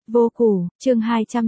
Vô Củ, chương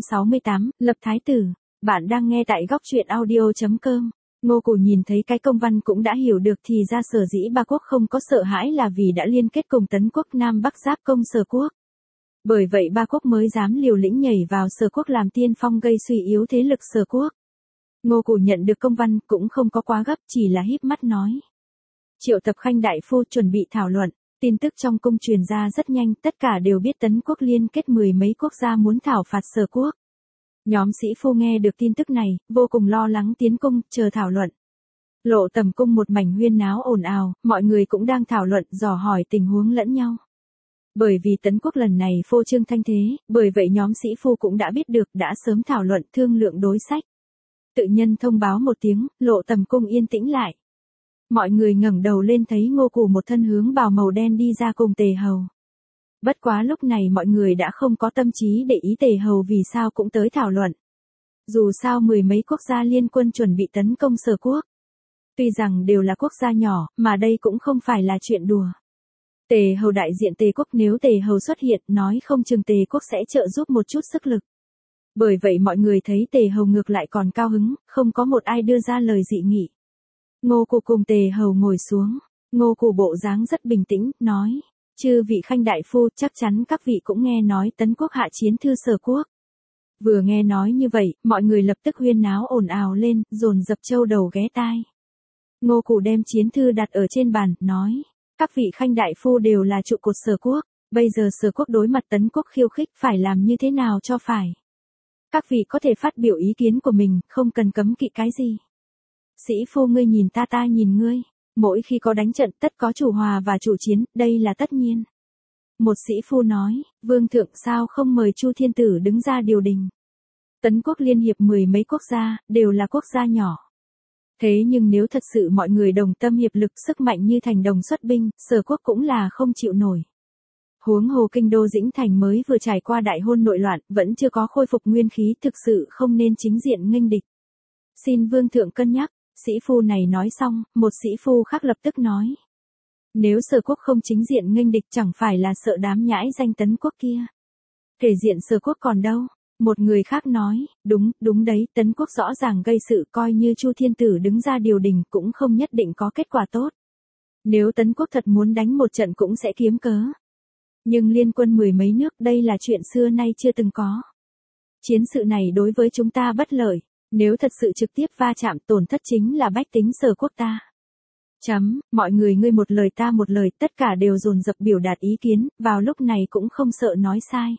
268, Lập Thái Tử. Bạn đang nghe tại góc truyện audio.com. Ngô Củ nhìn thấy cái công văn cũng đã hiểu được thì ra sở dĩ Ba Quốc không có sợ hãi là vì đã liên kết cùng Tấn Quốc Nam Bắc giáp công Sở Quốc. Bởi vậy Ba Quốc mới dám liều lĩnh nhảy vào Sở Quốc làm tiên phong gây suy yếu thế lực Sở Quốc. Ngô Củ nhận được công văn cũng không có quá gấp, chỉ là híp mắt nói. Triệu tập Khanh đại phu chuẩn bị thảo luận. Tin tức trong cung truyền ra rất nhanh, tất cả đều biết Tấn Quốc liên kết mười mấy quốc gia muốn thảo phạt Sở Quốc. Nhóm sĩ phu nghe được tin tức này, vô cùng lo lắng tiến cung, chờ thảo luận. Lộ Tầm cung một mảnh huyên náo ồn ào, mọi người cũng đang thảo luận, dò hỏi tình huống lẫn nhau. Bởi vì Tấn Quốc lần này phô trương thanh thế, bởi vậy nhóm sĩ phu cũng đã biết được, đã sớm thảo luận thương lượng đối sách. Tự nhân thông báo một tiếng, Lộ Tầm cung yên tĩnh lại. Mọi người ngẩng đầu lên thấy Ngô Củ một thân hướng bào màu đen đi ra cùng Tề Hầu. Bất quá lúc này mọi người đã không có tâm trí để ý Tề Hầu vì sao cũng tới thảo luận. Dù sao mười mấy quốc gia liên quân chuẩn bị tấn công Sở Quốc. Tuy rằng đều là quốc gia nhỏ, mà đây cũng không phải là chuyện đùa. Tề Hầu đại diện Tề Quốc, nếu Tề Hầu xuất hiện, nói không chừng Tề Quốc sẽ trợ giúp một chút sức lực. Bởi vậy mọi người thấy Tề Hầu ngược lại còn cao hứng, không có một ai đưa ra lời dị nghị. Ngô Củ cùng Tề Hầu ngồi xuống, Ngô Củ bộ dáng rất bình tĩnh, nói, chư vị Khanh đại phu, chắc chắn các vị cũng nghe nói Tấn Quốc hạ chiến thư Sở Quốc. Vừa nghe nói như vậy, mọi người lập tức huyên náo ồn ào lên, dồn dập châu đầu ghé tai. Ngô Củ đem chiến thư đặt ở trên bàn, nói, các vị Khanh đại phu đều là trụ cột Sở Quốc, bây giờ Sở Quốc đối mặt Tấn Quốc khiêu khích, phải làm như thế nào cho phải. Các vị có thể phát biểu ý kiến của mình, không cần cấm kỵ cái gì. Sĩ phu ngươi nhìn ta, ta nhìn ngươi, mỗi khi có đánh trận tất có chủ hòa và chủ chiến, đây là tất nhiên. Một sĩ phu nói, vương thượng sao không mời Chu Thiên Tử đứng ra điều đình. Tấn Quốc liên hiệp mười mấy quốc gia, đều là quốc gia nhỏ. Thế nhưng nếu thật sự mọi người đồng tâm hiệp lực, sức mạnh như thành đồng xuất binh, Sở Quốc cũng là không chịu nổi. Huống hồ kinh đô Dĩnh Thành mới vừa trải qua đại hôn nội loạn, vẫn chưa có khôi phục nguyên khí, thực sự không nên chính diện nghênh địch. Xin vương thượng cân nhắc. Sĩ phu này nói xong, một sĩ phu khác lập tức nói. Nếu Sở Quốc không chính diện nghênh địch chẳng phải là sợ đám nhãi danh Tấn Quốc kia. Thể diện Sở Quốc còn đâu? Một người khác nói, đúng đấy, Tấn Quốc rõ ràng gây sự, coi như Chu Thiên Tử đứng ra điều đình cũng không nhất định có kết quả tốt. Nếu Tấn Quốc thật muốn đánh một trận cũng sẽ kiếm cớ. Nhưng liên quân mười mấy nước, đây là chuyện xưa nay chưa từng có. Chiến sự này đối với chúng ta bất lợi. Nếu thật sự trực tiếp va chạm, tổn thất chính là bách tính Sở Quốc ta. Mọi người ngươi một lời ta một lời, tất cả đều dồn dập biểu đạt ý kiến, vào lúc này cũng không sợ nói sai.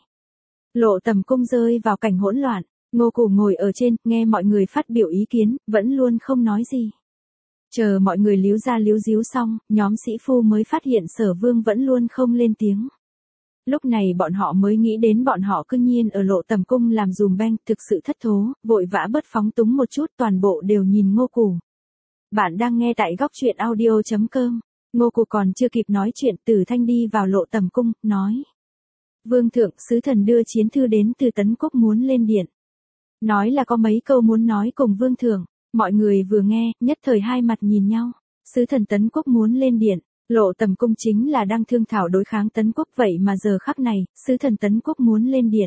Lộ Tầm cung rơi vào cảnh hỗn loạn, Ngô Củ ngồi ở trên, nghe mọi người phát biểu ý kiến, vẫn luôn không nói gì. Chờ mọi người líu ra líu díu xong, nhóm sĩ phu mới phát hiện Sở Vương vẫn luôn không lên tiếng. Lúc này bọn họ mới nghĩ đến bọn họ cương nhiên ở Lộ Tầm cung làm dùm beng, thực sự thất thố, vội vã bớt phóng túng một chút, toàn bộ đều nhìn Ngô Củ. Bạn đang nghe tại góc truyện audio.com. Ngô Củ còn chưa kịp nói chuyện, Tử Thanh đi vào Lộ Tầm cung, nói. Vương thượng, sứ thần đưa chiến thư đến từ Tấn Quốc muốn lên điện. Nói là có mấy câu muốn nói cùng vương thượng, mọi người vừa nghe, nhất thời hai mặt nhìn nhau. Sứ thần Tấn Quốc muốn lên điện. Lộ Tầm cung chính là đang thương thảo đối kháng Tấn Quốc, vậy mà giờ khắc này, sứ thần Tấn Quốc muốn lên điện.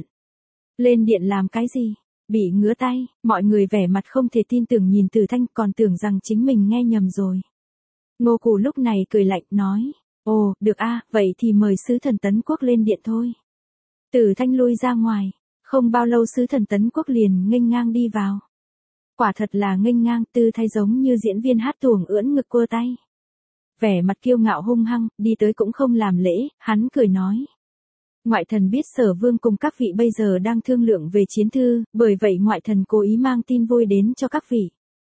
Lên điện làm cái gì? Bị ngứa tay, mọi người vẻ mặt không thể tin tưởng nhìn Tử Thanh, còn tưởng rằng chính mình nghe nhầm rồi. Ngô Củ lúc này cười lạnh, nói, ồ, được a, vậy thì mời sứ thần Tấn Quốc lên điện thôi. Tử Thanh lui ra ngoài, không bao lâu sứ thần Tấn Quốc liền nghênh ngang đi vào. Quả thật là nghênh ngang, tư thái giống như diễn viên hát tuồng ưỡn ngực quơ tay. Vẻ mặt kiêu ngạo hung hăng, đi tới cũng không làm lễ, hắn cười nói. Ngoại thần biết Sở Vương cùng các vị bây giờ đang thương lượng về chiến thư, bởi vậy ngoại thần cố ý mang tin vui đến cho các vị.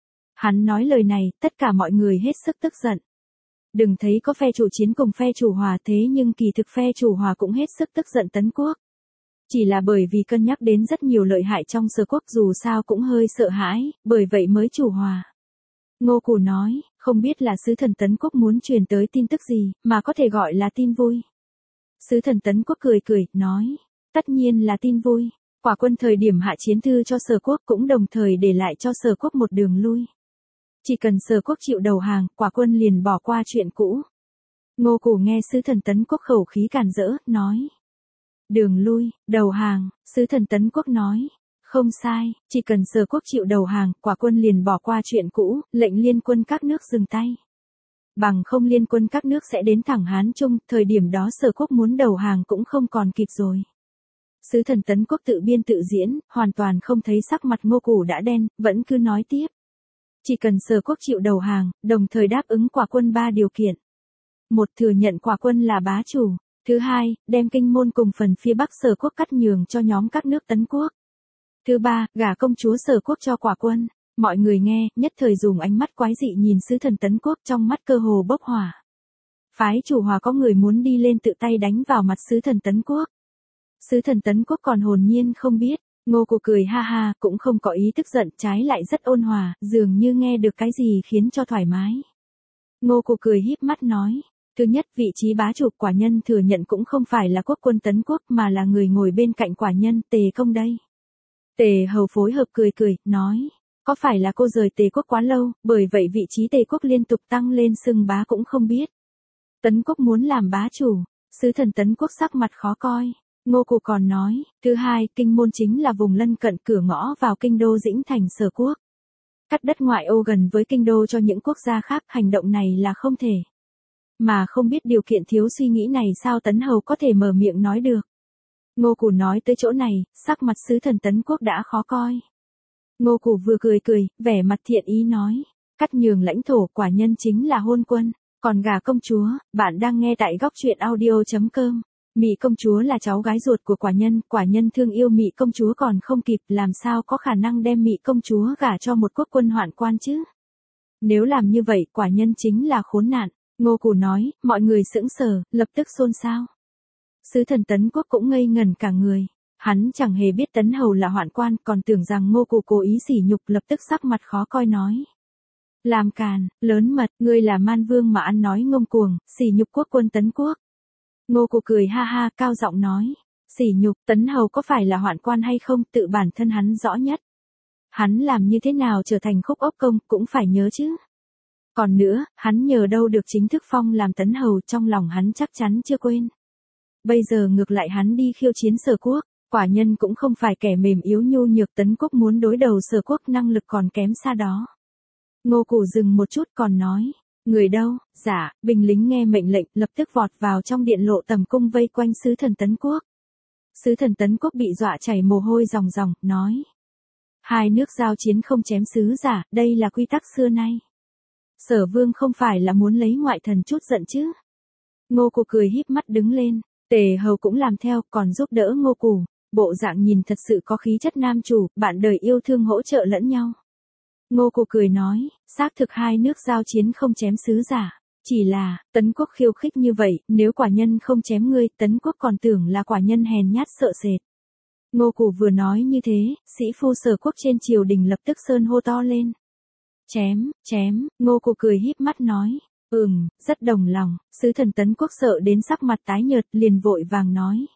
Hắn nói lời này, tất cả mọi người hết sức tức giận. Đừng thấy có phe chủ chiến cùng phe chủ hòa, thế nhưng kỳ thực phe chủ hòa cũng hết sức tức giận Tấn Quốc. Chỉ là bởi vì cân nhắc đến rất nhiều lợi hại trong Sở Quốc, dù sao cũng hơi sợ hãi, bởi vậy mới chủ hòa. Ngô Củ nói, không biết là sứ thần Tấn Quốc muốn truyền tới tin tức gì, mà có thể gọi là tin vui. Sứ thần Tấn Quốc cười, nói, tất nhiên là tin vui, quả quân thời điểm hạ chiến thư cho Sở Quốc cũng đồng thời để lại cho Sở Quốc một đường lui. Chỉ cần Sở Quốc chịu đầu hàng, quả quân liền bỏ qua chuyện cũ. Ngô Củ nghe sứ thần Tấn Quốc khẩu khí càn rỡ, nói. Đường lui, đầu hàng, sứ thần Tấn Quốc nói. Không sai, chỉ cần Sở quốc chịu đầu hàng, quả quân liền bỏ qua chuyện cũ, lệnh liên quân các nước dừng tay. Bằng không liên quân các nước sẽ đến thẳng Hán Trung, thời điểm đó Sở quốc muốn đầu hàng cũng không còn kịp rồi. Sứ thần Tấn Quốc tự biên tự diễn, hoàn toàn không thấy sắc mặt Ngô Củ đã đen, vẫn cứ nói tiếp. Chỉ cần Sở quốc chịu đầu hàng, đồng thời đáp ứng quả quân 3 điều kiện. Một, thừa nhận quả quân là bá chủ. Thứ hai, đem Kinh Môn cùng phần phía Bắc Sở quốc cắt nhường cho nhóm các nước Tấn Quốc. Thứ ba, gả công chúa Sở quốc cho quả quân. Mọi người nghe, nhất thời dùng ánh mắt quái dị nhìn sứ thần Tấn Quốc, trong mắt cơ hồ bốc hỏa. Phái chủ Hòa có người muốn đi lên tự tay đánh vào mặt sứ thần Tấn Quốc. Sứ thần Tấn Quốc còn hồn nhiên không biết, Ngô Củ cười ha ha, cũng không có ý tức giận, trái lại rất ôn hòa, dường như nghe được cái gì khiến cho thoải mái. Ngô Củ cười híp mắt nói, thứ nhất, vị trí bá chủ quả nhân thừa nhận cũng không phải là quốc quân Tấn Quốc mà là người ngồi bên cạnh quả nhân, Tề Công đây. Tề Hầu phối hợp cười cười, nói, có phải là cô rời Tề Quốc quá lâu, bởi vậy vị trí Tề Quốc liên tục tăng lên xưng bá cũng không biết. Tấn Quốc muốn làm bá chủ, sứ thần Tấn Quốc sắc mặt khó coi. Ngô Củ còn nói, thứ hai, Kinh Môn chính là vùng lân cận cửa ngõ vào kinh đô Dĩnh Thành Sở quốc. Cắt đất ngoại ô gần với kinh đô cho những quốc gia khác, hành động này là không thể. Mà không biết điều kiện thiếu suy nghĩ này sao Tấn Hầu có thể mở miệng nói được. Ngô Củ nói tới chỗ này, sắc mặt sứ thần Tấn Quốc đã khó coi. Ngô Củ vừa cười cười, vẻ mặt thiện ý nói, cắt nhường lãnh thổ quả nhân chính là hôn quân, còn gả công chúa, bạn đang nghe tại góc truyện audio.com. Mị công chúa là cháu gái ruột của quả nhân thương yêu Mị công chúa còn không kịp, làm sao có khả năng đem Mị công chúa gả cho một quốc quân hoạn quan chứ? Nếu làm như vậy, quả nhân chính là khốn nạn. Ngô Củ nói, mọi người sững sờ, lập tức xôn xao. Sứ thần Tấn Quốc cũng ngây ngẩn cả người. Hắn chẳng hề biết Tấn Hầu là hoạn quan, còn tưởng rằng Ngô Củ cố ý sỉ nhục, lập tức sắc mặt khó coi nói. Làm càn, lớn mật, ngươi là man vương mà ăn nói ngông cuồng, sỉ nhục quốc quân Tấn Quốc. Ngô Củ cười ha ha, cao giọng nói. Sỉ nhục, Tấn Hầu có phải là hoạn quan hay không, tự bản thân hắn rõ nhất. Hắn làm như thế nào trở thành Khúc Ốc Công, cũng phải nhớ chứ. Còn nữa, hắn nhờ đâu được chính thức phong làm Tấn Hầu, trong lòng hắn chắc chắn chưa quên. Bây giờ ngược lại hắn đi khiêu chiến Sở quốc, quả nhân cũng không phải kẻ mềm yếu nhu nhược, Tấn Quốc muốn đối đầu Sở quốc năng lực còn kém xa đó. Ngô Củ dừng một chút còn nói, người đâu, dạ, binh lính nghe mệnh lệnh lập tức vọt vào trong điện lộ tầm cung vây quanh sứ thần Tấn Quốc. Sứ thần Tấn Quốc bị dọa chảy mồ hôi ròng ròng, nói. Hai nước giao chiến không chém sứ giả, đây là quy tắc xưa nay. Sở vương không phải là muốn lấy ngoại thần chút giận chứ. Ngô Củ cười híp mắt đứng lên, Tề Hầu cũng làm theo, còn giúp đỡ Ngô Củ, bộ dạng nhìn thật sự có khí chất nam chủ, bạn đời yêu thương hỗ trợ lẫn nhau. Ngô Củ cười nói, xác thực hai nước giao chiến không chém sứ giả, chỉ là, Tấn Quốc khiêu khích như vậy, nếu quả nhân không chém ngươi, Tấn Quốc còn tưởng là quả nhân hèn nhát sợ sệt. Ngô Củ vừa nói như thế, sĩ phu Sở quốc trên triều đình lập tức sơn hô to lên. Chém, chém, Ngô Củ cười híp mắt nói, rất đồng lòng, sứ thần Tấn Quốc sợ đến sắc mặt tái nhợt, liền vội vàng nói.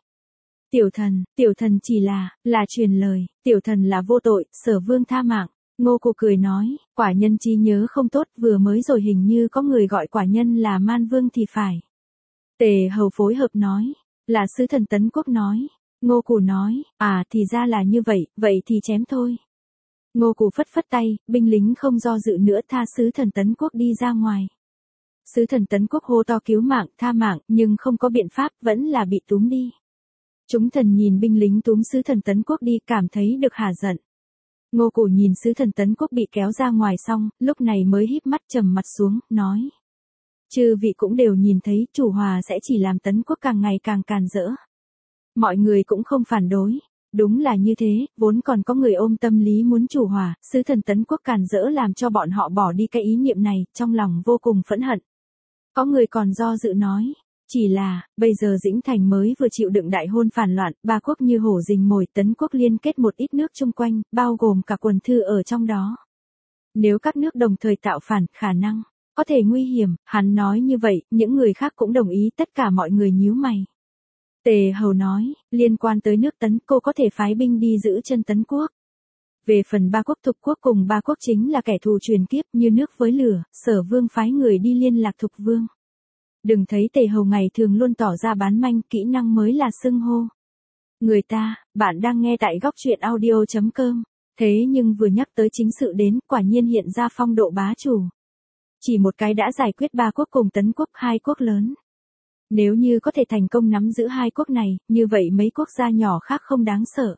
Tiểu thần chỉ là truyền lời, tiểu thần là vô tội, Sở vương tha mạng. Ngô Củ cười nói, quả nhân trí nhớ không tốt, vừa mới rồi hình như có người gọi quả nhân là man vương thì phải. Tề Hầu phối hợp nói, là sứ thần Tấn Quốc nói. Ngô Củ nói, thì ra là như vậy, vậy thì chém thôi. Ngô Củ phất phất tay, binh lính không do dự nữa tha sứ thần Tấn Quốc đi ra ngoài. Sứ thần Tấn Quốc hô to cứu mạng, tha mạng, nhưng không có biện pháp, vẫn là bị túm đi. Chúng thần nhìn binh lính túm sứ thần Tấn Quốc đi, cảm thấy được hả giận. Ngô Củ nhìn sứ thần Tấn Quốc bị kéo ra ngoài xong, lúc này mới híp mắt trầm mặt xuống, nói. Chư vị cũng đều nhìn thấy, chủ hòa sẽ chỉ làm Tấn Quốc càng ngày càng càn rỡ. Mọi người cũng không phản đối. Đúng là như thế, vốn còn có người ôm tâm lý muốn chủ hòa, sứ thần Tấn Quốc càn rỡ làm cho bọn họ bỏ đi cái ý niệm này, trong lòng vô cùng phẫn hận. Có người còn do dự nói, chỉ là, bây giờ Dĩnh Thành mới vừa chịu đựng đại hôn phản loạn, ba quốc như hổ rình mồi, Tấn Quốc liên kết một ít nước chung quanh, bao gồm cả Quần Thư ở trong đó. Nếu các nước đồng thời tạo phản, khả năng có thể nguy hiểm, hắn nói như vậy, những người khác cũng đồng ý, tất cả mọi người nhíu mày. Tề Hầu nói, liên quan tới nước Tấn, cô có thể phái binh đi giữ chân Tấn Quốc. Về phần ba quốc Thục quốc cùng ba quốc chính là kẻ thù truyền kiếp như nước với lửa, Sở vương phái người đi liên lạc Thục vương. Đừng thấy Tề Hầu ngày thường luôn tỏ ra bán manh, kỹ năng mới là xưng hô. Người ta, bạn đang nghe tại góc truyện audio.com. Thế nhưng vừa nhắc tới chính sự đến, quả nhiên hiện ra phong độ bá chủ. Chỉ một cái đã giải quyết 3 quốc cùng Tấn quốc, 2 quốc lớn. Nếu như có thể thành công nắm giữ 2 quốc này, như vậy mấy quốc gia nhỏ khác không đáng sợ.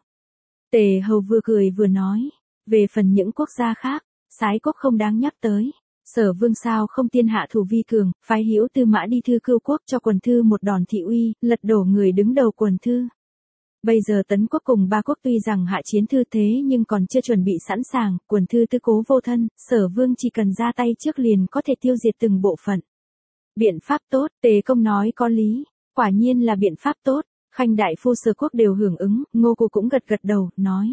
Tề Hầu vừa cười vừa nói, về phần những quốc gia khác, Sái quốc không đáng nhắc tới. Sở Vương sao không tiên hạ thủ vi cường, phái Hữu Tư Mã đi Thư Cưu quốc cho Quần Thư một đòn thị uy, lật đổ người đứng đầu Quần Thư. Bây giờ Tấn quốc cùng 3 quốc tuy rằng hạ chiến Thư thế nhưng còn chưa chuẩn bị sẵn sàng, Quần Thư tư cố vô thân, Sở Vương chỉ cần ra tay trước liền có thể tiêu diệt từng bộ phận. Biện pháp tốt, Tề Công nói có lý, quả nhiên là biện pháp tốt. Khanh đại phu Sở quốc đều hưởng ứng, Ngô Cụ cũng gật gật đầu, nói.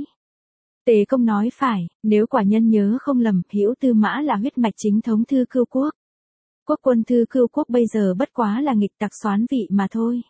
Tề Công nói phải, nếu quả nhân nhớ không lầm, Hữu Tư Mã là huyết mạch chính thống Thư Cưu quốc. Quốc quân Thư Cưu quốc bây giờ bất quá là nghịch tặc soán vị mà thôi.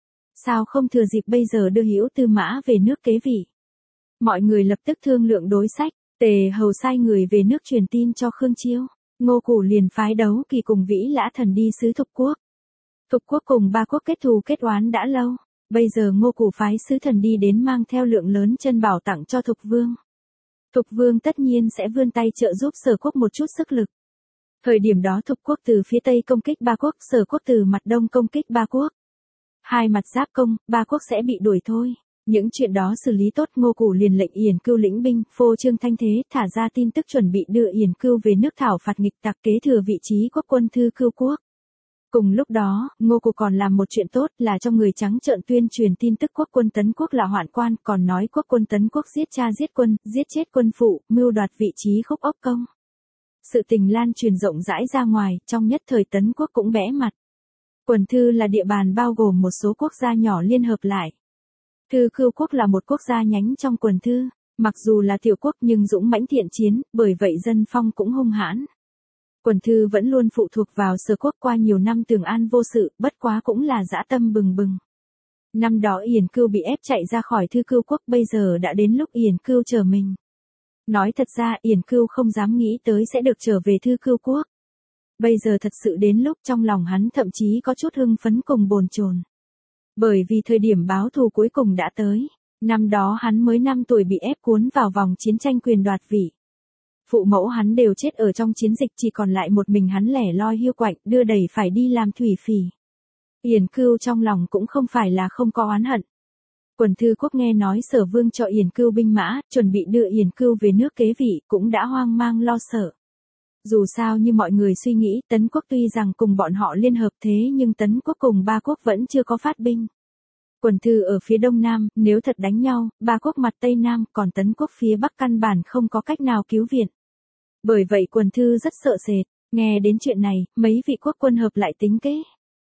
Sao không thừa dịp bây giờ đưa Hữu Tư Mã về nước kế vị? Mọi người lập tức thương lượng đối sách, Tề Hầu sai người về nước truyền tin cho Khương Chiêu. Ngô Cụ liền phái Đấu Kỳ cùng Vĩ Lã Thần đi sứ Thục quốc. Thục quốc cùng 3 quốc kết thù kết oán đã lâu, bây giờ Ngô Cụ phái sứ thần đi đến mang theo lượng lớn chân bảo tặng cho Thục vương. Thục vương tất nhiên sẽ vươn tay trợ giúp Sở quốc một chút sức lực. Thời điểm đó Thục quốc từ phía tây công kích 3 quốc, Sở quốc từ mặt đông công kích 3 quốc. Hai mặt giáp công, 3 quốc sẽ bị đuổi thôi. Những chuyện đó xử lý tốt, Ngô Cụ liền lệnh Yển Cưu lĩnh binh, phô trương thanh thế, thả ra tin tức chuẩn bị đưa Yển Cưu về nước thảo phạt nghịch tặc, kế thừa vị trí quốc quân Thư Cưu quốc. Cùng lúc đó, Ngô Cụ còn làm một chuyện tốt là cho người trắng trợn tuyên truyền tin tức quốc quân Tấn quốc là hoạn quan, còn nói quốc quân Tấn quốc giết cha giết quân, giết chết quân phụ, mưu đoạt vị trí Khúc Ốc Công. Sự tình lan truyền rộng rãi ra ngoài, trong nhất thời Tấn quốc cũng bẽ mặt. Quần Thư là địa bàn bao gồm một số quốc gia nhỏ liên hợp lại. Thư Cưu quốc là một quốc gia nhánh trong Quần Thư, mặc dù là tiểu quốc nhưng dũng mãnh thiện chiến, bởi vậy dân phong cũng hung hãn. Quần Thư vẫn luôn phụ thuộc vào Sở quốc qua nhiều năm tường an vô sự, bất quá cũng là dã tâm bừng bừng. Năm đó Yển Cưu bị ép chạy ra khỏi Thư Cưu quốc, bây giờ đã đến lúc Yển Cưu trở mình. Nói thật ra Yển Cưu không dám nghĩ tới sẽ được trở về Thư Cưu quốc. Bây giờ thật sự đến lúc trong lòng hắn thậm chí có chút hưng phấn cùng bồn chồn. Bởi vì thời điểm báo thù cuối cùng đã tới. Năm đó hắn mới 5 tuổi bị ép cuốn vào vòng chiến tranh quyền đoạt vị. Phụ mẫu hắn đều chết ở trong chiến dịch, chỉ còn lại một mình hắn lẻ loi hiu quạnh, đưa đẩy phải đi làm thủy phỉ. Yển Cưu trong lòng cũng không phải là không có oán hận. Quần Thư quốc nghe nói Sở Vương cho Yển Cưu binh mã, chuẩn bị đưa Yển Cưu về nước kế vị, cũng đã hoang mang lo sợ. Dù sao như mọi người suy nghĩ, Tấn quốc tuy rằng cùng bọn họ liên hợp thế nhưng Tấn quốc cùng 3 quốc vẫn chưa có phát binh. Quần Thư ở phía đông nam, nếu thật đánh nhau, 3 quốc mặt tây nam, còn Tấn quốc phía bắc căn bản không có cách nào cứu viện. Bởi vậy Quần Thư rất sợ sệt, nghe đến chuyện này, mấy vị quốc quân hợp lại tính kế.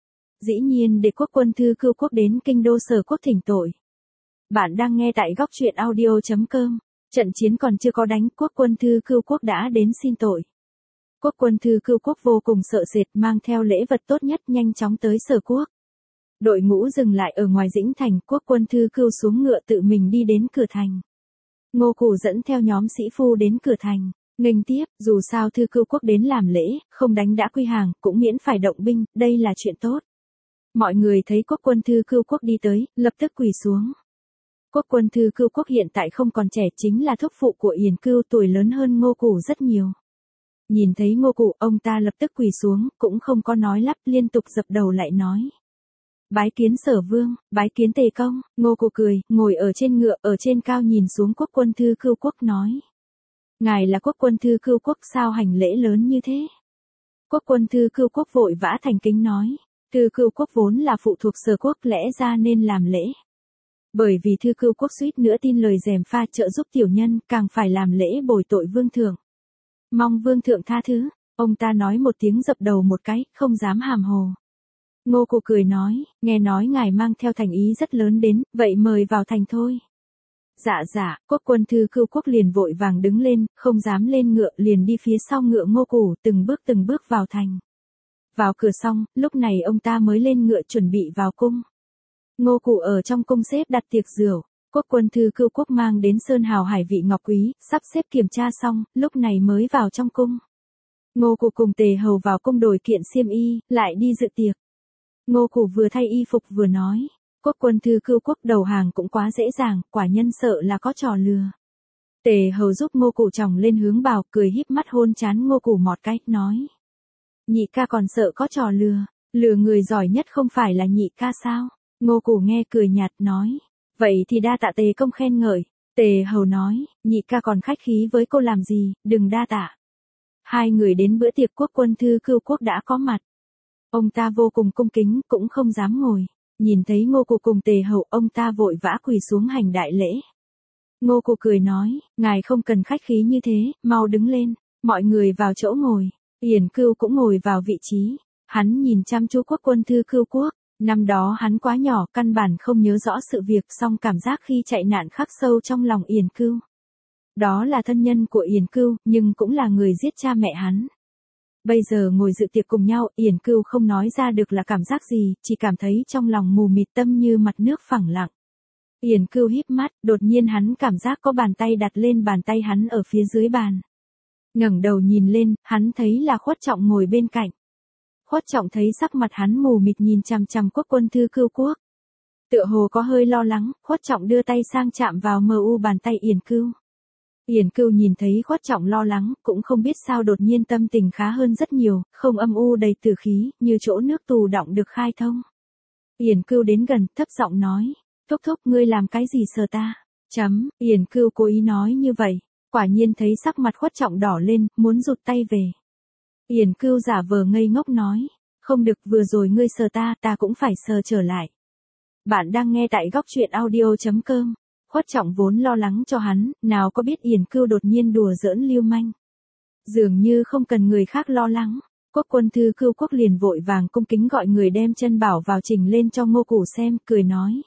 Dĩ nhiên để quốc quân Thư Cưu quốc đến kinh đô Sở quốc thỉnh tội. Bạn đang nghe tại góc truyện audio.com, trận chiến còn chưa có đánh, quốc quân Thư Cưu quốc đã đến xin tội. Quốc quân Thư Cưu quốc vô cùng sợ sệt, mang theo lễ vật tốt nhất nhanh chóng tới Sở quốc. Đội ngũ dừng lại ở ngoài Dĩnh thành, quốc quân Thư Cưu xuống ngựa tự mình đi đến cửa thành. Ngô Cụ dẫn theo nhóm sĩ phu đến cửa thành, nghênh tiếp, dù sao Thư Cưu quốc đến làm lễ, không đánh đã quy hàng, cũng miễn phải động binh, đây là chuyện tốt. Mọi người thấy quốc quân Thư Cưu quốc đi tới, lập tức quỳ xuống. Quốc quân Thư Cưu quốc hiện tại không còn trẻ, chính là thúc phụ của Yển Cưu, tuổi lớn hơn Ngô Cụ rất nhiều. Nhìn thấy Ngô Cụ, ông ta lập tức quỳ xuống, cũng không có nói lắp, liên tục dập đầu lại nói. Bái kiến Sở Vương, bái kiến Tề Công. Ngô Cụ cười, ngồi ở trên ngựa, ở trên cao nhìn xuống quốc quân Thư Cưu quốc nói. Ngài là quốc quân Thư Cưu quốc sao hành lễ lớn như thế? Quốc quân Thư Cưu quốc vội vã thành kính nói. Thư Cưu quốc vốn là phụ thuộc Sở quốc, lẽ ra nên làm lễ. Bởi vì Thư Cưu quốc suýt nữa tin lời gièm pha trợ giúp tiểu nhân, càng phải làm lễ bồi tội vương thượng. Mong vương thượng tha thứ. Ông ta nói một tiếng dập đầu một cái, không dám hàm hồ. Ngô Cụ cười nói, nghe nói ngài mang theo thành ý rất lớn đến, vậy mời vào thành thôi. Dạ, quốc quân Thư Cưu quốc liền vội vàng đứng lên, không dám lên ngựa, liền đi phía sau ngựa Ngô Cụ, từng bước vào thành. Vào cửa xong, lúc này ông ta mới lên ngựa chuẩn bị vào cung. Ngô Cụ ở trong cung xếp đặt tiệc rượu, quốc quân Thư Cưu quốc mang đến sơn hào hải vị ngọc quý, sắp xếp kiểm tra xong, lúc này mới vào trong cung. Ngô Cụ cùng Tề Hầu vào cung đổi kiện xiêm y, lại đi dự tiệc. Ngô Cụ vừa thay y phục vừa nói, Quốc quân Thư Cưu Quốc đầu hàng cũng quá dễ dàng, quả nhân sợ là có trò lừa. Tề Hầu giúp Ngô Củ chồng lên hướng bào, cười híp mắt hôn trán Ngô Củ một cái, nói. Nhị ca còn sợ có trò lừa người giỏi nhất không phải là nhị ca sao? Ngô Củ nghe cười nhạt nói. Vậy thì đa tạ Tề công khen ngợi. Tề Hầu nói, nhị ca còn khách khí với cô làm gì, đừng đa tạ. Hai người đến bữa tiệc quốc quân Thư Cưu Quốc đã có mặt. Ông ta vô cùng cung kính, cũng không dám ngồi. Nhìn thấy Ngô Củ cùng Tề Hầu, ông ta vội vã quỳ xuống hành đại lễ. Ngô Củ cười nói, ngài không cần khách khí như thế, mau đứng lên, mọi người vào chỗ ngồi. Yển Cưu cũng ngồi vào vị trí. Hắn nhìn chăm chú quốc quân Thư Cưu Quốc. Năm đó hắn quá nhỏ, căn bản không nhớ rõ sự việc, song cảm giác khi chạy nạn khắc sâu trong lòng Yển Cưu. Đó là thân nhân của Yển Cưu, nhưng cũng là người giết cha mẹ hắn. Bây giờ ngồi dự tiệc cùng nhau, Yển Cưu không nói ra được là cảm giác gì, chỉ cảm thấy trong lòng mù mịt, tâm như mặt nước phẳng lặng. Yển Cưu híp mắt, đột nhiên hắn cảm giác có bàn tay đặt lên bàn tay hắn ở phía dưới bàn. Ngẩng đầu nhìn lên, hắn thấy là Khuất Trọng ngồi bên cạnh. Khuất Trọng thấy sắc mặt hắn mù mịt nhìn chằm chằm quốc quân Thư Cưu Quốc. Tựa hồ có hơi lo lắng, Khuất Trọng đưa tay sang chạm vào bàn tay Yển Cưu. Yển Cưu nhìn thấy Khuất Trọng lo lắng, cũng không biết sao đột nhiên tâm tình khá hơn rất nhiều, không âm u đầy tử khí, như chỗ nước tù đọng được khai thông. Yển Cưu đến gần, thấp giọng nói, thúc thúc ngươi làm cái gì sờ ta? Yển Cưu cố ý nói như vậy, quả nhiên thấy sắc mặt Khuất Trọng đỏ lên, muốn rụt tay về. Yển Cưu giả vờ ngây ngốc nói, không được, vừa rồi ngươi sờ ta cũng phải sờ trở lại. Bạn đang nghe tại góc truyện audio.com. Khuất Trọng vốn lo lắng cho hắn, nào có biết Yển Cưu đột nhiên đùa giỡn lưu manh. Dường như không cần người khác lo lắng, quốc quân Thư Cưu Quốc liền vội vàng cung kính gọi người đem chân bảo vào trình lên cho Ngô Củ xem, cười nói.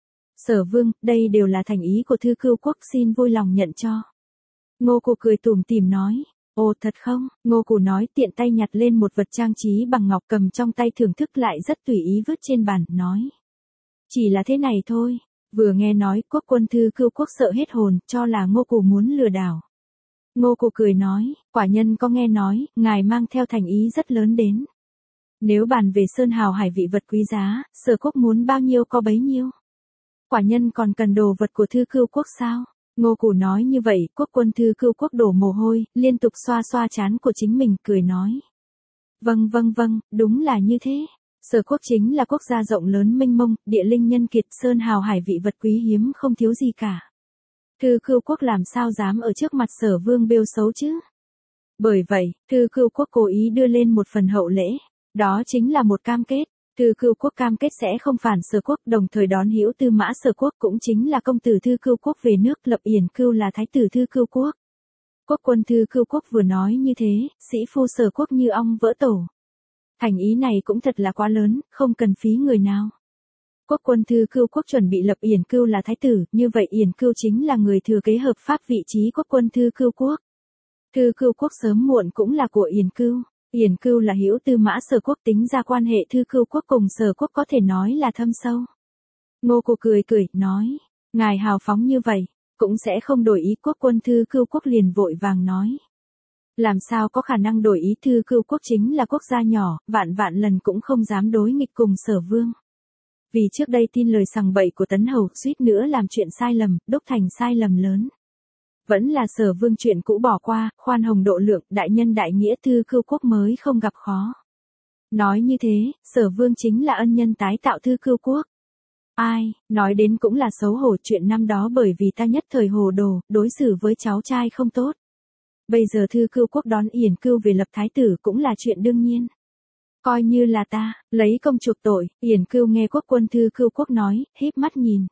Sở vương, đây đều là thành ý của Thư Cưu Quốc, xin vui lòng nhận cho. Ngô Củ cười tủm tỉm nói. Ồ thật không? Ngô Củ nói, tiện tay nhặt lên một vật trang trí bằng ngọc cầm trong tay thưởng thức lại rất tùy ý vứt trên bàn, nói. Chỉ là thế này thôi. Vừa nghe nói, quốc quân Thư Cưu Quốc sợ hết hồn, cho là Ngô Củ muốn lừa đảo. Ngô Củ cười nói, quả nhân có nghe nói, ngài mang theo thành ý rất lớn đến. Nếu bàn về sơn hào hải vị vật quý giá, Sở Quốc muốn bao nhiêu có bấy nhiêu. Quả nhân còn cần đồ vật của Thư Cưu Quốc sao? Ngô Củ nói như vậy, quốc quân Thư Cưu Quốc đổ mồ hôi, liên tục xoa xoa trán của chính mình, cười nói. Vâng, đúng là như thế. Sở Quốc chính là quốc gia rộng lớn mênh mông, địa linh nhân kiệt, sơn hào hải vị vật quý hiếm không thiếu gì cả. Thư Cưu Quốc làm sao dám ở trước mặt Sở vương bêu xấu chứ? Bởi vậy, Thư Cưu Quốc cố ý đưa lên một phần hậu lễ, đó chính là một cam kết. Thư Cưu Quốc cam kết sẽ không phản Sở Quốc, đồng thời đón hữu Tư Mã Sở Quốc cũng chính là công tử Thư Cưu Quốc về nước, lập Yển Cưu là thái tử Thư Cưu Quốc. Quốc quân Thư Cưu Quốc vừa nói như thế, sĩ phu Sở Quốc như ong vỡ tổ. Thành ý này cũng thật là quá lớn, không cần phí người nào. Quốc quân Thư Cưu Quốc chuẩn bị lập Yển Cưu là thái tử, như vậy Yển Cưu chính là người thừa kế hợp pháp vị trí quốc quân Thư Cưu Quốc. Thư Cưu Quốc sớm muộn cũng là của Yển Cưu. Yển Cưu là hữu Tư Mã Sở Quốc, tính ra quan hệ Thư Cưu Quốc cùng Sở Quốc có thể nói là thâm sâu. Ngô Củ cười, nói, ngài hào phóng như vậy, cũng sẽ không đổi ý. Quốc quân Thư Cưu Quốc liền vội vàng nói. Làm sao có khả năng đổi ý, Thư Cưu Quốc chính là quốc gia nhỏ, vạn lần cũng không dám đối nghịch cùng Sở vương. Vì trước đây tin lời sằng bậy của Tấn Hầu, suýt nữa làm chuyện sai lầm, đúc thành sai lầm lớn. Vẫn là Sở vương chuyện cũ bỏ qua, khoan hồng độ lượng, đại nhân đại nghĩa, Thư Cưu Quốc mới không gặp khó. Nói như thế, Sở vương chính là ân nhân tái tạo Thư Cưu Quốc. Ai, nói đến cũng là xấu hổ, chuyện năm đó bởi vì ta nhất thời hồ đồ, đối xử với cháu trai không tốt. Bây giờ Thư Cưu Quốc đón Yển Cưu về lập thái tử cũng là chuyện đương nhiên. Coi như là ta, lấy công chuộc tội. Yển Cưu nghe quốc quân Thư Cưu Quốc nói, híp mắt nhìn.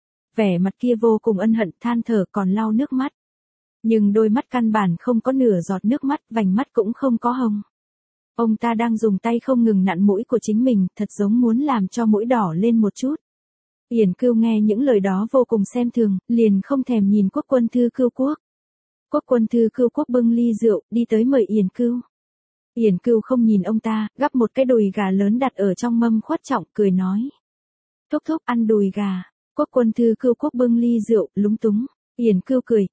Vẻ mặt kia vô cùng ân hận, than thở còn lau nước mắt. Nhưng đôi mắt căn bản không có nửa giọt nước mắt, vành mắt cũng không có hồng. Ông ta đang dùng tay không ngừng nặn mũi của chính mình, thật giống muốn làm cho mũi đỏ lên một chút. Yển Cưu nghe những lời đó vô cùng xem thường, liền không thèm nhìn quốc quân Thư Cưu Quốc. Quốc quân Thư Cưu Quốc bưng ly rượu, đi tới mời Yển Cưu. Yển Cưu không nhìn ông ta, gắp một cái đùi gà lớn đặt ở trong mâm Khuất Trọng, cười nói. Thúc thúc ăn đùi gà. Quốc quân Thư Cưu Quốc bưng ly rượu, lúng túng. Yển Cưu cười,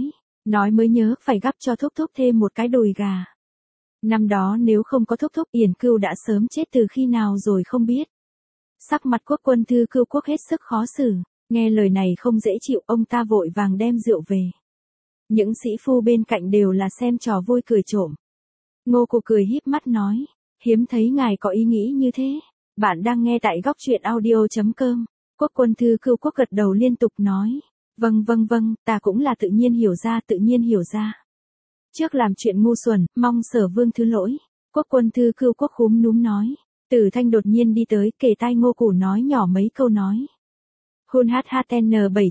nói mới nhớ, phải gắp cho thúc thúc thêm một cái đùi gà. Năm đó nếu không có thúc thúc, Yển Cưu đã sớm chết từ khi nào rồi không biết. Sắc mặt quốc quân thư cưu quốc hết sức khó xử, nghe lời này không dễ chịu, ông ta vội vàng đem rượu về. Những sĩ phu bên cạnh đều là xem trò vui cười trộm. Ngô Cụ cười híp mắt nói, hiếm thấy ngài có ý nghĩ như thế. Bạn đang nghe tại góc truyện audio.com. Quốc quân thư cưu quốc gật đầu liên tục nói, vâng, ta cũng là tự nhiên hiểu ra. Trước làm chuyện ngu xuẩn, mong Sở Vương thứ lỗi. Quốc quân thư cưu quốc khúm núm nói. Tử Thanh đột nhiên đi tới, kề tai Ngô Cụ nói nhỏ mấy câu nói. Hun HHN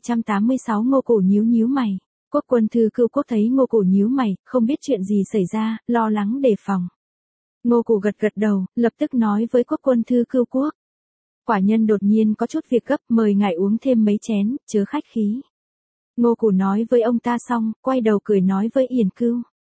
786 Ngô Cụ nhíu mày. Quốc quân thư cưu quốc thấy Ngô Cụ nhíu mày, không biết chuyện gì xảy ra, lo lắng đề phòng. Ngô Cụ gật đầu, lập tức nói với quốc quân thư cưu quốc. Quả nhân đột nhiên có chút việc gấp, mời ngài uống thêm mấy chén, chớ khách khí. Ngô Cụ nói với ông ta xong, quay đầu cười nói với Yển Cưu.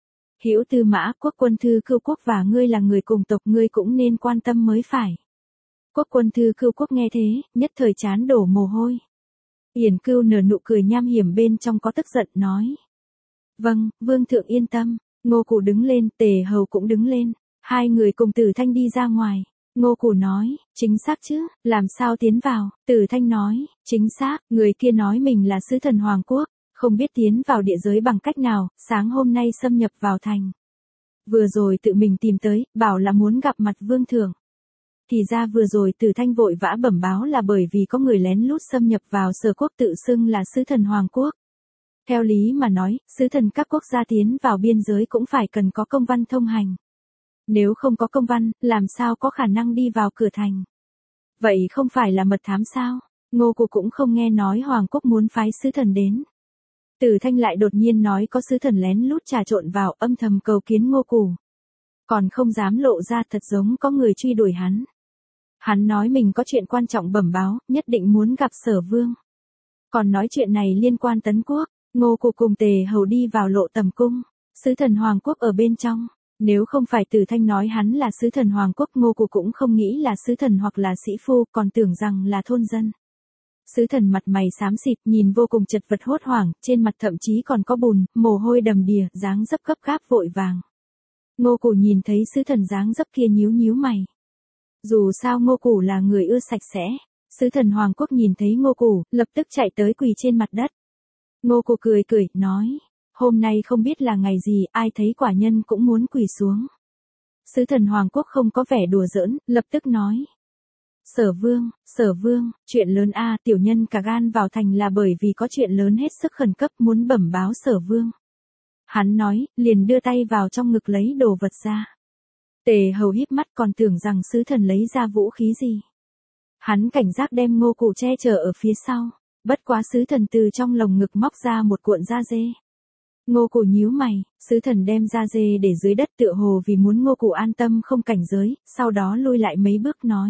Hữu Tư Mã, quốc quân thư cưu quốc và ngươi là người cùng tộc, ngươi cũng nên quan tâm mới phải. Quốc quân thư cưu quốc nghe thế, nhất thời trán đổ mồ hôi. Yển Cưu nở nụ cười nham hiểm bên trong có tức giận nói. Vâng, vương thượng yên tâm. Ngô Cụ đứng lên, Tề Hầu cũng đứng lên. Hai người cùng Tử Thanh đi ra ngoài. Ngô Cụ nói, chính xác chứ, làm sao tiến vào? Tử Thanh nói, chính xác, người kia nói mình là sứ thần Hoàng Quốc, không biết tiến vào địa giới bằng cách nào, sáng hôm nay xâm nhập vào thành. Vừa rồi tự mình tìm tới, bảo là muốn gặp mặt vương thượng. Thì ra vừa rồi Tử Thanh vội vã bẩm báo là bởi vì có người lén lút xâm nhập vào Sở quốc tự xưng là sứ thần Hoàng Quốc. Theo lý mà nói, sứ thần các quốc gia tiến vào biên giới cũng phải cần có công văn thông hành. Nếu không có công văn, làm sao có khả năng đi vào cửa thành? Vậy không phải là mật thám sao? Ngô Cụ cũng không nghe nói Hoàng Quốc muốn phái sứ thần đến. Tử Thanh lại đột nhiên nói có sứ thần lén lút trà trộn vào, âm thầm cầu kiến Ngô Cụ. Còn không dám lộ ra, thật giống có người truy đuổi hắn. Hắn nói mình có chuyện quan trọng bẩm báo, nhất định muốn gặp Sở Vương. Còn nói chuyện này liên quan Tấn Quốc. Ngô Cụ cùng Tề Hầu đi vào Lộ Tầm cung. Sứ thần Hoàng Quốc ở bên trong. Nếu không phải Tử Thanh nói hắn là sứ thần Hoàng Quốc, Ngô Cụ cũng không nghĩ là sứ thần hoặc là sĩ phu, còn tưởng rằng là thôn dân. Sứ thần mặt mày xám xịt, nhìn vô cùng chật vật hốt hoảng, trên mặt thậm chí còn có bùn, mồ hôi đầm đìa, dáng dấp gấp gáp vội vàng. Ngô Cụ nhìn thấy sứ thần dáng dấp kia nhíu mày. Dù sao Ngô Cụ là người ưa sạch sẽ. Sứ thần Hoàng Quốc nhìn thấy Ngô Cụ, lập tức chạy tới quỳ trên mặt đất. Ngô Cụ cười, nói. Hôm nay không biết là ngày gì, ai thấy quả nhân cũng muốn quỳ xuống. Sứ thần Hoàng Quốc không có vẻ đùa giỡn, lập tức nói. Sở Vương, chuyện lớn a, tiểu nhân cả gan vào thành là bởi vì có chuyện lớn hết sức khẩn cấp muốn bẩm báo Sở Vương. Hắn nói, liền đưa tay vào trong ngực lấy đồ vật ra. Tề Hầu híp mắt còn tưởng rằng sứ thần lấy ra vũ khí gì. Hắn cảnh giác đem Ngô Cụ che chở ở phía sau, bất quá sứ thần từ trong lồng ngực móc ra một cuộn da dê. Ngô Cụ nhíu mày, sứ thần đem da dê để dưới đất tựa hồ vì muốn Ngô Cụ an tâm không cảnh giới, sau đó lui lại mấy bước nói.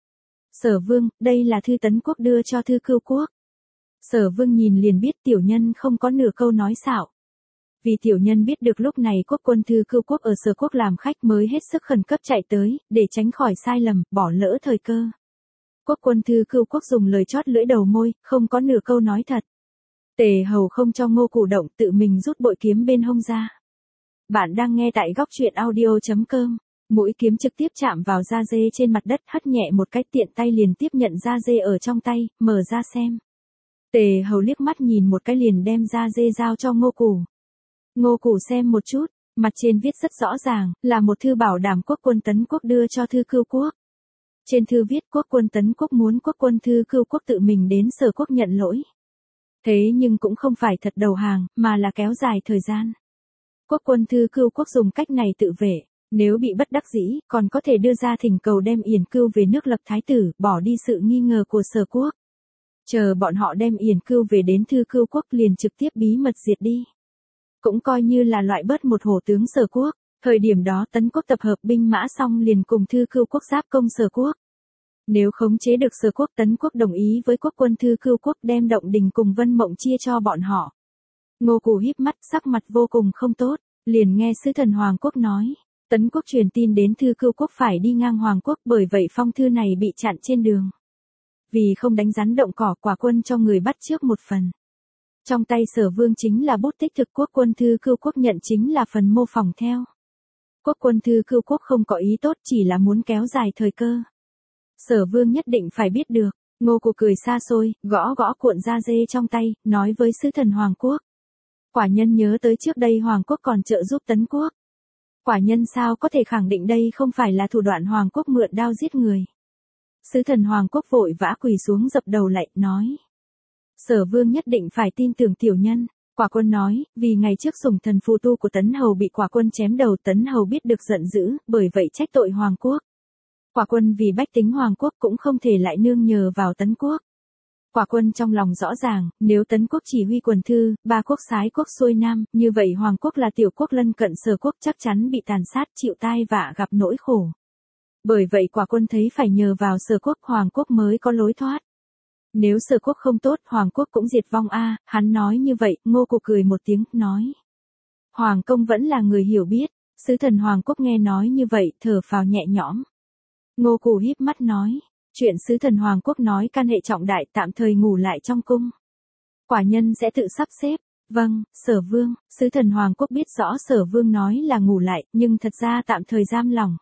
Sở Vương, đây là thư Tấn Quốc đưa cho thư Cưu Quốc. Sở Vương nhìn liền biết tiểu nhân không có nửa câu nói xạo. Vì tiểu nhân biết được lúc này quốc quân thư Cưu Quốc ở Sở Quốc làm khách mới hết sức khẩn cấp chạy tới, để tránh khỏi sai lầm, bỏ lỡ thời cơ. Quốc quân thư Cưu Quốc dùng lời chót lưỡi đầu môi, không có nửa câu nói thật. Tề Hầu không cho Ngô Cụ động, tự mình rút bội kiếm bên hông ra. Bạn đang nghe tại góc truyện audio.com. Mũi kiếm trực tiếp chạm vào da dê trên mặt đất, hất nhẹ một cái, tiện tay liền tiếp nhận da dê ở trong tay, mở ra xem. Tề Hầu liếc mắt nhìn một cái liền đem da dê giao cho Ngô Cụ. Ngô Cụ xem một chút, mặt trên viết rất rõ ràng, là một thư bảo đảm quốc quân Tấn Quốc đưa cho thư Cưu Quốc. Trên thư viết quốc quân Tấn Quốc muốn quốc quân thư Cưu Quốc tự mình đến Sở Quốc nhận lỗi. Thế nhưng cũng không phải thật đầu hàng, mà là kéo dài thời gian. Quốc quân thư Cưu Quốc dùng cách này tự vệ, nếu bị bất đắc dĩ, còn có thể đưa ra thỉnh cầu đem Yển Cưu về nước lập thái tử, bỏ đi sự nghi ngờ của Sở Quốc. Chờ bọn họ đem Yển Cưu về đến thư Cưu Quốc liền trực tiếp bí mật diệt đi. Cũng coi như là loại bớt một hổ tướng Sở Quốc. Thời điểm đó Tấn Quốc tập hợp binh mã xong liền cùng thư Cưu Quốc giáp công Sở Quốc. Nếu khống chế được Sở Quốc, Tấn Quốc đồng ý với quốc quân thư Cưu Quốc đem Động Đình cùng Vân Mộng chia cho bọn họ. Ngô Cụ híp mắt, sắc mặt vô cùng không tốt, liền nghe sứ thần Hoàng Quốc nói. Tấn Quốc truyền tin đến thư Cưu Quốc phải đi ngang Hoàng Quốc, bởi vậy phong thư này bị chặn trên đường. Vì không đánh rắn động cỏ, quả quân cho người bắt trước một phần. Trong tay Sở Vương chính là bút tích thực, quốc quân thư Cưu Quốc nhận chính là phần mô phỏng theo. Quốc quân thư Cưu Quốc không có ý tốt, chỉ là muốn kéo dài thời cơ. Sở Vương nhất định phải biết được. Ngô Cù cười xa xôi, gõ gõ cuộn da dê trong tay, nói với sứ thần Hoàng Quốc. Quả nhân nhớ tới trước đây Hoàng Quốc còn trợ giúp Tấn Quốc. Quả nhân sao có thể khẳng định đây không phải là thủ đoạn Hoàng Quốc mượn đao giết người. Sứ thần Hoàng Quốc vội vã quỳ xuống dập đầu lạy, nói. Sở Vương nhất định phải tin tưởng tiểu nhân. Quả quân nói, vì ngày trước dùng thần phù tu của Tấn Hầu bị quả quân chém đầu, Tấn Hầu biết được giận dữ, bởi vậy trách tội Hoàng Quốc. Quả quân vì bách tính Hoàng Quốc cũng không thể lại nương nhờ vào Tấn Quốc. Quả quân trong lòng rõ ràng, nếu Tấn Quốc chỉ huy quần thư, ba quốc sái quốc xuôi nam, như vậy Hoàng Quốc là tiểu quốc lân cận Sở Quốc chắc chắn bị tàn sát, chịu tai vạ, gặp nỗi khổ. Bởi vậy quả quân thấy phải nhờ vào Sở Quốc, Hoàng Quốc mới có lối thoát. Nếu Sở Quốc không tốt, Hoàng Quốc cũng diệt vong a. Hắn nói như vậy, Ngô Cù cười một tiếng, nói. Hoàng công vẫn là người hiểu biết. Sứ thần Hoàng Quốc nghe nói như vậy, thở phào nhẹ nhõm. Ngô Cù híp mắt nói. Chuyện sứ thần Hoàng Quốc nói can hệ trọng đại, tạm thời ngủ lại trong cung. Quả nhân sẽ tự sắp xếp. Vâng, Sở Vương. Sứ thần Hoàng Quốc biết rõ Sở Vương nói là ngủ lại, nhưng thật ra tạm thời giam lòng.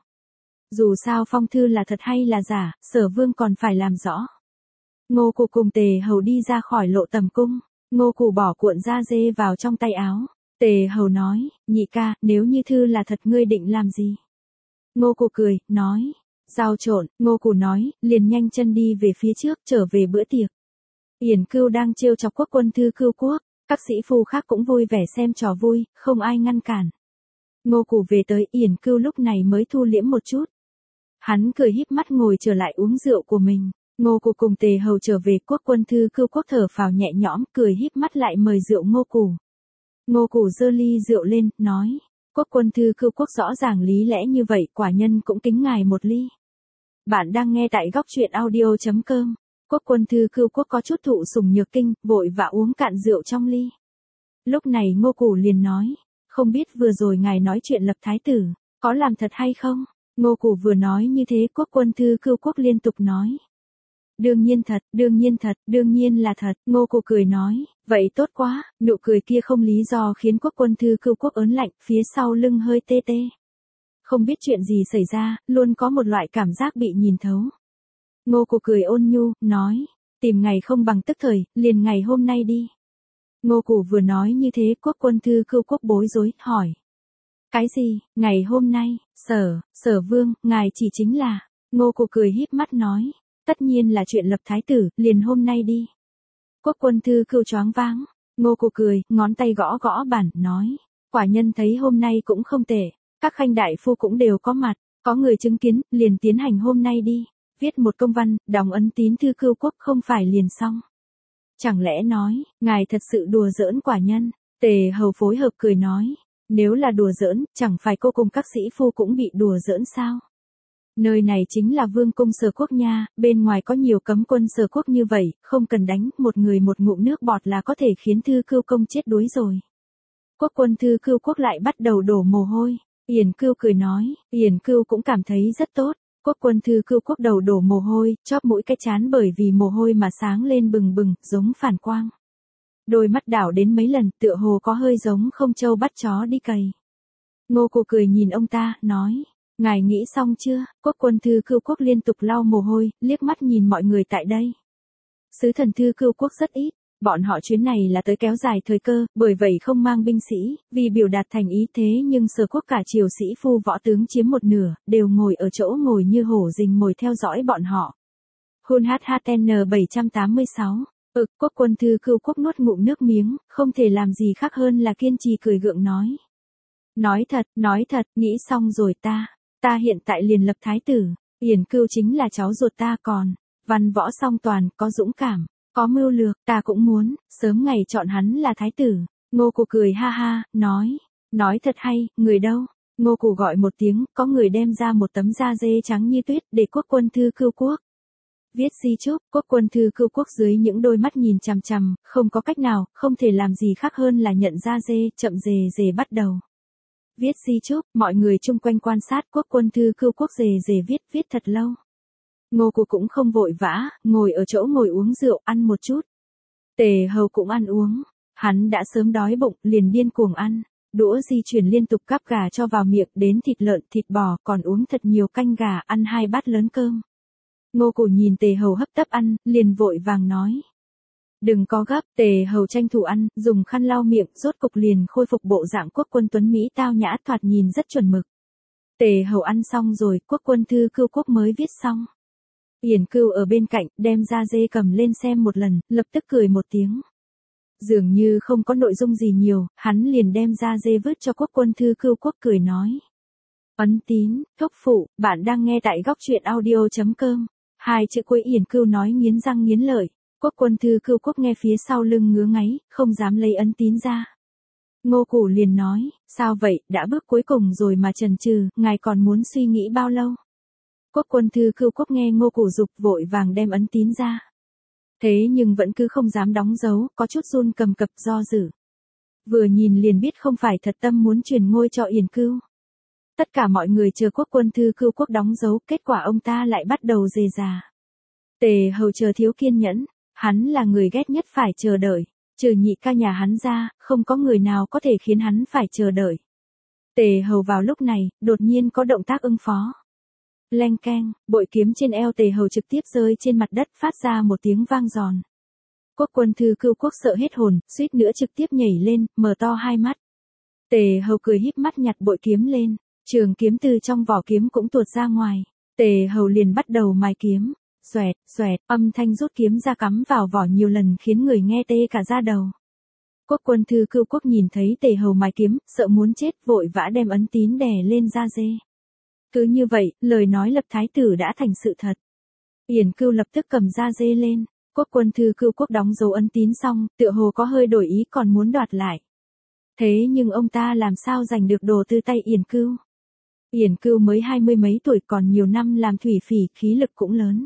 Dù sao phong thư là thật hay là giả, Sở Vương còn phải làm rõ. Ngô Cù cùng Tề Hầu đi ra khỏi Lộ Tầm cung. Ngô Cù bỏ cuộn da dê vào trong tay áo. Tề Hầu nói, nhị ca, nếu như thư là thật ngươi định làm gì? Ngô Cù cười, nói. Giao trộn, Ngô Cù nói, liền nhanh chân đi về phía trước, trở về bữa tiệc. Yển Cưu đang trêu chọc Quốc quân thư Cưu Quốc, các sĩ phu khác cũng vui vẻ xem trò vui, không ai ngăn cản. Ngô Cù về tới, Yển Cưu lúc này mới thu liễm một chút. Hắn cười híp mắt ngồi trở lại uống rượu của mình. Ngô Cù cùng Tề Hầu trở về, Quốc quân thư Cưu Quốc thở phào nhẹ nhõm, cười híp mắt lại mời rượu Ngô Cù. Ngô Cù giơ ly rượu lên, nói. Quốc quân thư Cưu Quốc rõ ràng lý lẽ như vậy, quả nhân cũng kính ngài một ly. Bạn đang nghe tại góc truyện audio.com. Quốc quân thư Cưu Quốc có chút thụ sủng nhược kinh, vội vã uống cạn rượu trong ly. Lúc này Ngô Cù liền nói, không biết vừa rồi ngài nói chuyện lập thái tử, có làm thật hay không? Ngô Cù vừa nói như thế, Quốc quân thư Cưu Quốc liên tục nói. Đương nhiên thật, đương nhiên thật, đương nhiên là thật. Ngô Cù cười nói, vậy tốt quá. Nụ cười kia không lý do khiến Quốc quân thư Cưu Quốc ớn lạnh, phía sau lưng hơi tê tê. Không biết chuyện gì xảy ra, luôn có một loại cảm giác bị nhìn thấu. Ngô Cù cười ôn nhu, nói, tìm ngày không bằng tức thời, liền ngày hôm nay đi. Ngô Cù vừa nói như thế, Quốc quân thư Cưu Quốc bối rối, hỏi. Cái gì, ngày hôm nay, Sở Vương, ngài chỉ chính là. Ngô Cù cười híp mắt nói, tất nhiên là chuyện lập thái tử, liền hôm nay đi. Quốc quân thư Cưu choáng váng. Ngô Cù cười, ngón tay gõ gõ bàn, nói, quả nhân thấy hôm nay cũng không tệ. Các khanh đại phu cũng đều có mặt, có người chứng kiến, liền tiến hành hôm nay đi. Viết một công văn, đóng ấn tín thư Cưu Quốc không phải liền xong. Chẳng lẽ nói, ngài thật sự đùa giỡn quả nhân? Tề Hầu phối hợp cười nói, nếu là đùa giỡn, chẳng phải cô cùng các sĩ phu cũng bị đùa giỡn sao? Nơi này chính là vương cung Sở Quốc nha, bên ngoài có nhiều cấm quân Sở Quốc như vậy, không cần đánh, một người một ngụm nước bọt là có thể khiến thư Cưu công chết đuối rồi. Quốc quân thư Cưu Quốc lại bắt đầu đổ mồ hôi. Yển Cưu cười nói, Yển Cưu cũng cảm thấy rất tốt. Quốc quân thư Cưu Quốc đầu đổ mồ hôi, chóp mũi cái trán bởi vì mồ hôi mà sáng lên bừng bừng, giống phản quang. Đôi mắt đảo đến mấy lần, tựa hồ có hơi giống không trâu bắt chó đi cày. Ngô Cù cười nhìn ông ta, nói, ngài nghĩ xong chưa? Quốc quân thư Cưu Quốc liên tục lau mồ hôi, liếc mắt nhìn mọi người tại đây. Sứ thần thư Cưu Quốc rất ít. Bọn họ chuyến này là tới kéo dài thời cơ, bởi vậy không mang binh sĩ, vì biểu đạt thành ý thế nhưng Sở Quốc cả triều sĩ phu võ tướng chiếm một nửa, đều ngồi ở chỗ ngồi như hổ rình mồi theo dõi bọn họ. Hun HHN 786. Quốc quân thư Cưu Quốc nuốt ngụm nước miếng, không thể làm gì khác hơn là kiên trì cười gượng nói. Nói thật, nghĩ xong rồi ta hiện tại liền lập thái tử, Yển Cưu chính là cháu ruột ta còn, văn võ song toàn, có dũng cảm. Có mưu lược, ta cũng muốn, sớm ngày chọn hắn là thái tử. Ngô Cù cười ha ha, nói thật hay, người đâu? Ngô Cù gọi một tiếng, có người đem ra một tấm da dê trắng như tuyết để Quốc quân thư Cưu Quốc. Viết di chúc, Quốc quân thư Cưu Quốc dưới những đôi mắt nhìn chằm chằm, không có cách nào, không thể làm gì khác hơn là nhận da dê, chậm rề bắt đầu. Viết di chúc, mọi người chung quanh quan sát Quốc quân thư Cưu Quốc rề viết thật lâu. Ngô Cù cũng không vội vã, ngồi ở chỗ ngồi uống rượu, ăn một chút. Tề Hầu cũng ăn uống. Hắn đã sớm đói bụng, liền điên cuồng ăn. Đũa di chuyển liên tục cắp gà cho vào miệng, đến thịt lợn, thịt bò, còn uống thật nhiều canh gà, ăn 2 bát lớn cơm. Ngô Củ nhìn Tề Hầu hấp tấp ăn, liền vội vàng nói. Đừng có gấp, Tề Hầu tranh thủ ăn, dùng khăn lau miệng, rốt cục liền khôi phục bộ dạng quốc quân tuấn Mỹ tao nhã thoạt nhìn rất chuẩn mực. Tề Hầu ăn xong rồi, quốc quân thư cưu quốc mới viết xong. Yển Cưu ở bên cạnh, đem ra dê cầm lên xem một lần, lập tức cười một tiếng. Dường như không có nội dung gì nhiều, hắn liền đem ra dê vứt cho quốc quân thư cưu quốc cười nói. Ấn tín, thúc phụ, bạn đang nghe tại góc truyện audio.com. Hai chữ cuối Yển Cưu nói nghiến răng nghiến lợi. Quốc quân thư cưu quốc nghe phía sau lưng ngứa ngáy, không dám lấy ấn tín ra. Ngô Củ liền nói, sao vậy, đã bước cuối cùng rồi mà chần chừ, ngài còn muốn suy nghĩ bao lâu? Quốc quân thư cưu quốc nghe Ngô Củ dục vội vàng đem ấn tín ra. Thế nhưng vẫn cứ không dám đóng dấu, có chút run cầm cập do dự. Vừa nhìn liền biết không phải thật tâm muốn truyền ngôi cho Yển Cưu. Tất cả mọi người chờ quốc quân thư cưu quốc đóng dấu, kết quả ông ta lại bắt đầu rề rà. Tề Hầu chờ thiếu kiên nhẫn, hắn là người ghét nhất phải chờ đợi, trừ nhị ca nhà hắn ra, không có người nào có thể khiến hắn phải chờ đợi. Tề Hầu vào lúc này, đột nhiên có động tác ứng phó. Leng keng, bội kiếm trên eo Tề Hầu trực tiếp rơi trên mặt đất phát ra một tiếng vang giòn. Quốc quân thư cưu quốc sợ hết hồn, suýt nữa trực tiếp nhảy lên, mở to hai mắt. Tề Hầu cười híp mắt nhặt bội kiếm lên, trường kiếm từ trong vỏ kiếm cũng tuột ra ngoài. Tề Hầu liền bắt đầu mài kiếm, xoẹt, xoẹt, âm thanh rút kiếm ra cắm vào vỏ nhiều lần khiến người nghe tê cả da đầu. Quốc quân thư cưu quốc nhìn thấy Tề Hầu mài kiếm, sợ muốn chết, vội vã đem ấn tín đè lên da dê. Cứ như vậy, lời nói lập thái tử đã thành sự thật. Yển Cưu lập tức cầm da dê lên, quốc quân thư cưu quốc đóng dấu ấn tín xong, tựa hồ có hơi đổi ý còn muốn đoạt lại. Thế nhưng ông ta làm sao giành được đồ từ tay Yển Cưu? Yển Cưu mới 20 mấy tuổi còn nhiều năm làm thủy phỉ, khí lực cũng lớn.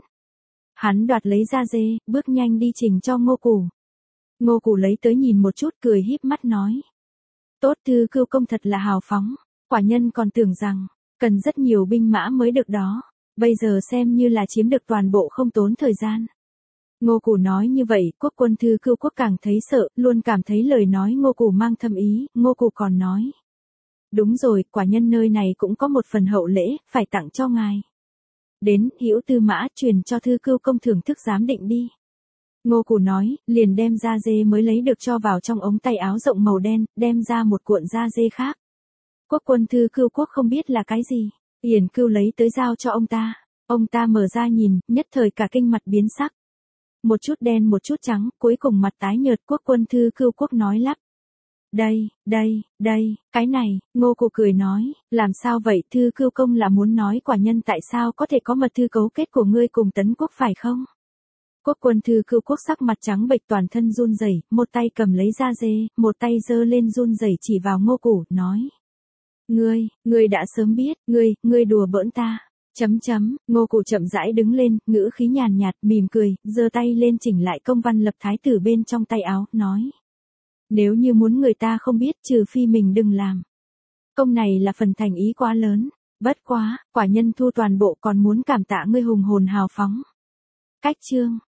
Hắn đoạt lấy da dê, bước nhanh đi trình cho Ngô Củ. Ngô Củ lấy tới nhìn một chút cười híp mắt nói. Tốt, thư cưu công thật là hào phóng, quả nhân còn tưởng rằng, cần rất nhiều binh mã mới được đó, bây giờ xem như là chiếm được toàn bộ không tốn thời gian. Ngô Củ nói như vậy, quốc quân thư cưu quốc càng thấy sợ, luôn cảm thấy lời nói Ngô Củ mang thâm ý, Ngô Củ còn nói. Đúng rồi, quả nhân nơi này cũng có một phần hậu lễ, phải tặng cho ngài. Đến, hữu tư mã, truyền cho thư cưu công thưởng thức giám định đi. Ngô Củ nói, liền đem da dê mới lấy được cho vào trong ống tay áo rộng màu đen, đem ra một cuộn da dê khác. Quốc quân thư cưu quốc không biết là cái gì, Yển Cưu lấy tới giao cho ông ta mở ra nhìn, nhất thời cả kinh mặt biến sắc. Một chút đen một chút trắng, cuối cùng mặt tái nhợt, quốc quân thư cưu quốc nói lắp. Đây, cái này, Ngô Củ cười nói, làm sao vậy, thư cưu công là muốn nói quả nhân tại sao có thể có mật thư cấu kết của ngươi cùng Tấn Quốc phải không? Quốc quân thư cưu quốc sắc mặt trắng bệch toàn thân run rẩy, một tay cầm lấy da dê, một tay giơ lên run rẩy chỉ vào Ngô Củ, nói. Ngươi đã sớm biết, ngươi đùa bỡn ta. Ngô Củ chậm rãi đứng lên, ngữ khí nhàn nhạt, mỉm cười, giơ tay lên chỉnh lại công văn lập thái tử bên trong tay áo, nói. Nếu như muốn người ta không biết, trừ phi mình đừng làm. Công này là phần thành ý quá lớn, bất quá, quả nhân thu toàn bộ còn muốn cảm tạ ngươi hùng hồn hào phóng. Cách chương.